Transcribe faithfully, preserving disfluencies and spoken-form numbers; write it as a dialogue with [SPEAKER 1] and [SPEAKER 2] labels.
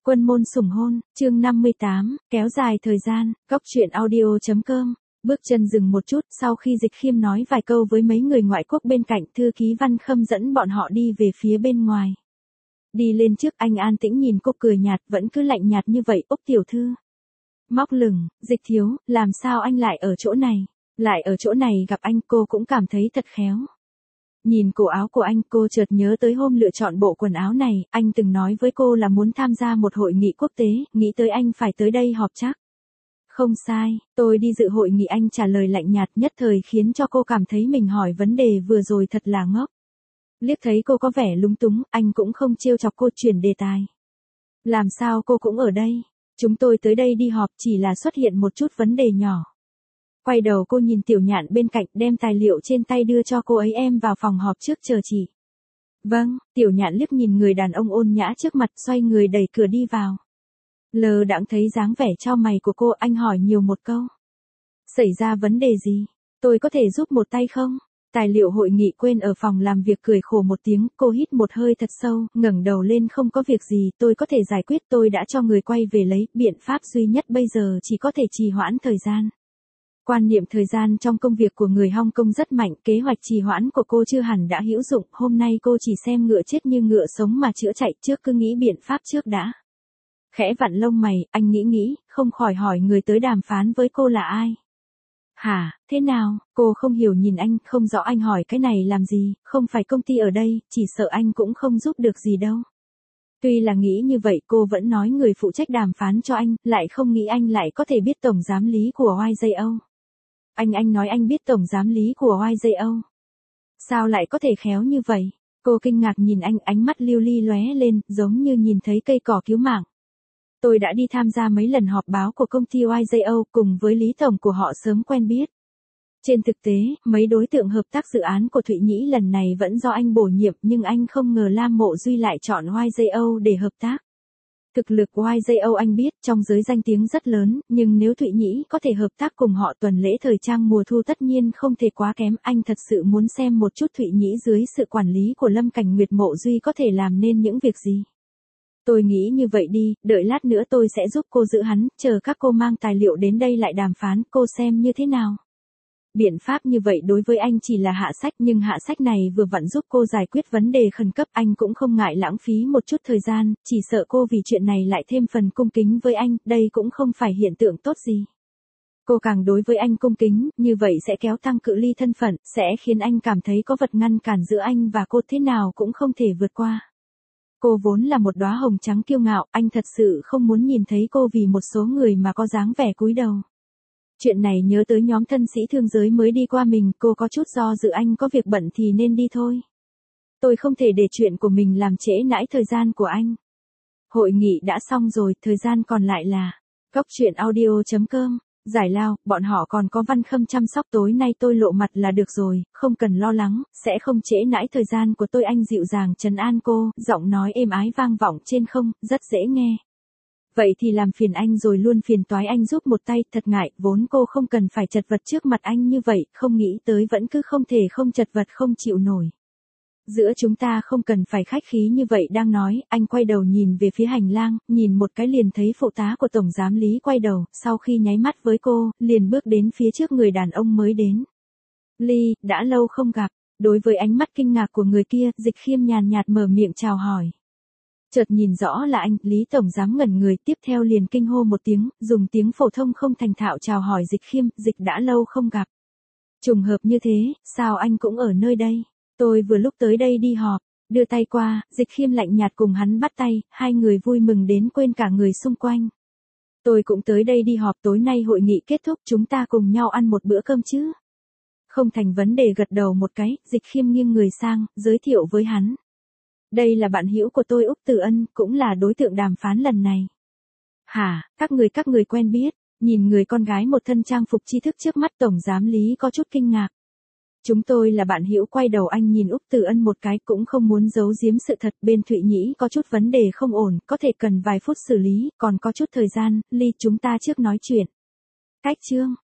[SPEAKER 1] Quân môn sủng hôn, chương năm mươi tám, kéo dài thời gian, góc truyện audio chấm com. Bước chân dừng một chút, sau khi Dịch Khiêm nói vài câu với mấy người ngoại quốc bên cạnh, thư ký Văn Khâm dẫn bọn họ đi về phía bên ngoài. Đi lên trước, anh an tĩnh nhìn cô cười nhạt, vẫn cứ lạnh nhạt như vậy. Úc tiểu thư. Móc lửng, Dịch thiếu, làm sao anh lại ở chỗ này? Lại ở chỗ này gặp anh, cô cũng cảm thấy thật khéo. Nhìn cổ áo của anh, cô chợt nhớ tới hôm lựa chọn bộ quần áo này, anh từng nói với cô là muốn tham gia một hội nghị quốc tế, nghĩ tới anh phải tới đây họp chắc. Không sai, tôi đi dự hội nghị, anh trả lời lạnh nhạt, nhất thời khiến cho cô cảm thấy mình hỏi vấn đề vừa rồi thật là ngốc. Liếc thấy cô có vẻ lúng túng, anh cũng không trêu chọc cô, chuyển đề tài. Làm sao cô cũng ở đây? Chúng tôi tới đây đi họp, chỉ là xuất hiện một chút vấn đề nhỏ. Quay đầu cô nhìn Tiểu Nhạn bên cạnh, đem tài liệu trên tay đưa cho cô ấy, em vào phòng họp trước chờ chị. Vâng, Tiểu Nhạn liếc nhìn người đàn ông ôn nhã trước mặt, xoay người đẩy cửa đi vào. Lờ đãng thấy dáng vẻ chau mày của cô, anh hỏi nhiều một câu. Xảy ra vấn đề gì? Tôi có thể giúp một tay không? Tài liệu hội nghị quên ở phòng làm việc, cười khổ một tiếng, cô hít một hơi thật sâu, ngẩng đầu lên, không có việc gì, tôi có thể giải quyết, tôi đã cho người quay về lấy, biện pháp duy nhất bây giờ chỉ có thể trì hoãn thời gian. Quan niệm thời gian trong công việc của người Hong Kong rất mạnh, kế hoạch trì hoãn của cô chưa hẳn đã hữu dụng, hôm nay cô chỉ xem ngựa chết như ngựa sống mà chữa chạy, trước cứ nghĩ biện pháp trước đã. Khẽ vặn lông mày, anh nghĩ nghĩ, không khỏi hỏi người tới đàm phán với cô là ai. Hả, thế nào? Cô không hiểu nhìn anh, không rõ anh hỏi cái này làm gì, không phải công ty ở đây, chỉ sợ anh cũng không giúp được gì đâu. Tuy là nghĩ như vậy, cô vẫn nói người phụ trách đàm phán cho anh, lại không nghĩ anh lại có thể biết tổng giám lý của Y J O. Anh anh nói anh biết tổng giám lý của Y J O. Sao lại có thể khéo như vậy? Cô kinh ngạc nhìn anh, ánh mắt lưu ly lóe lên, giống như nhìn thấy cây cỏ cứu mạng. Tôi đã đi tham gia mấy lần họp báo của công ty Y J O, cùng với Lý Tổng của họ sớm quen biết. Trên thực tế, mấy đối tượng hợp tác dự án của Thụy Nhĩ lần này vẫn do anh bổ nhiệm, nhưng anh không ngờ Lam Mộ Duy lại chọn Y J O để hợp tác. Thực lực của Y J O anh biết, trong giới danh tiếng rất lớn, nhưng nếu Thụy Nhĩ có thể hợp tác cùng họ tuần lễ thời trang mùa thu tất nhiên không thể quá kém, anh thật sự muốn xem một chút Thụy Nhĩ dưới sự quản lý của Lâm Cảnh Nguyệt Mộ Duy có thể làm nên những việc gì. Tôi nghĩ như vậy đi, đợi lát nữa tôi sẽ giúp cô giữ hắn, chờ các cô mang tài liệu đến đây lại đàm phán, cô xem như thế nào. Biện pháp như vậy đối với anh chỉ là hạ sách, nhưng hạ sách này vừa vặn giúp cô giải quyết vấn đề khẩn cấp, anh cũng không ngại lãng phí một chút thời gian, chỉ sợ cô vì chuyện này lại thêm phần cung kính với anh, đây cũng không phải hiện tượng tốt gì. Cô càng đối với anh cung kính, như vậy sẽ kéo tăng cự ly thân phận, sẽ khiến anh cảm thấy có vật ngăn cản giữa anh và cô, thế nào cũng không thể vượt qua. Cô vốn là một đóa hồng trắng kiêu ngạo, anh thật sự không muốn nhìn thấy cô vì một số người mà có dáng vẻ cúi đầu. Chuyện này nhớ tới nhóm thân sĩ thương giới mới đi qua mình, cô có chút do dự, anh có việc bận thì nên đi thôi. Tôi không thể để chuyện của mình làm trễ nãi thời gian của anh. Hội nghị đã xong rồi, thời gian còn lại là góc truyện audio chấm com. Giải lao, bọn họ còn có Văn Khâm chăm sóc, tối nay tôi lộ mặt là được rồi, không cần lo lắng, sẽ không trễ nãi thời gian của tôi, anh dịu dàng trấn an cô, giọng nói êm ái vang vọng trên không, rất dễ nghe. Vậy thì làm phiền anh rồi, luôn phiền toái anh giúp một tay, thật ngại, vốn cô không cần phải chật vật trước mặt anh như vậy, không nghĩ tới vẫn cứ không thể không chật vật không chịu nổi. Giữa chúng ta không cần phải khách khí như vậy, đang nói, anh quay đầu nhìn về phía hành lang, nhìn một cái liền thấy phụ tá của tổng giám lý quay đầu, sau khi nháy mắt với cô, liền bước đến phía trước người đàn ông mới đến. Ly, đã lâu không gặp, đối với ánh mắt kinh ngạc của người kia, Dịch Khiêm nhàn nhạt mở miệng chào hỏi. Chợt nhìn rõ là anh, Lý tổng giám ngẩn người, tiếp theo liền kinh hô một tiếng, dùng tiếng phổ thông không thành thạo chào hỏi Dịch Khiêm, Dịch đã lâu không gặp. Trùng hợp như thế, sao anh cũng ở nơi đây? Tôi vừa lúc tới đây đi họp, đưa tay qua, Dịch Khiêm lạnh nhạt cùng hắn bắt tay, hai người vui mừng đến quên cả người xung quanh. Tôi cũng tới đây đi họp, tối nay hội nghị kết thúc, chúng ta cùng nhau ăn một bữa cơm chứ? Không thành vấn đề, gật đầu một cái, Dịch Khiêm nghiêng người sang, giới thiệu với hắn. Đây là bạn hữu của tôi, Úc Từ Ân, cũng là đối tượng đàm phán lần này. Hả, các người các người quen biết, nhìn người con gái một thân trang phục tri thức trước mắt, tổng giám lý có chút kinh ngạc. Chúng tôi là bạn hữu, quay đầu anh nhìn Úc Từ Ân một cái, cũng không muốn giấu giếm sự thật, bên Thụy Nhĩ có chút vấn đề không ổn, có thể cần vài phút xử lý, còn có chút thời gian, Ly chúng ta trước nói chuyện. Cách chương,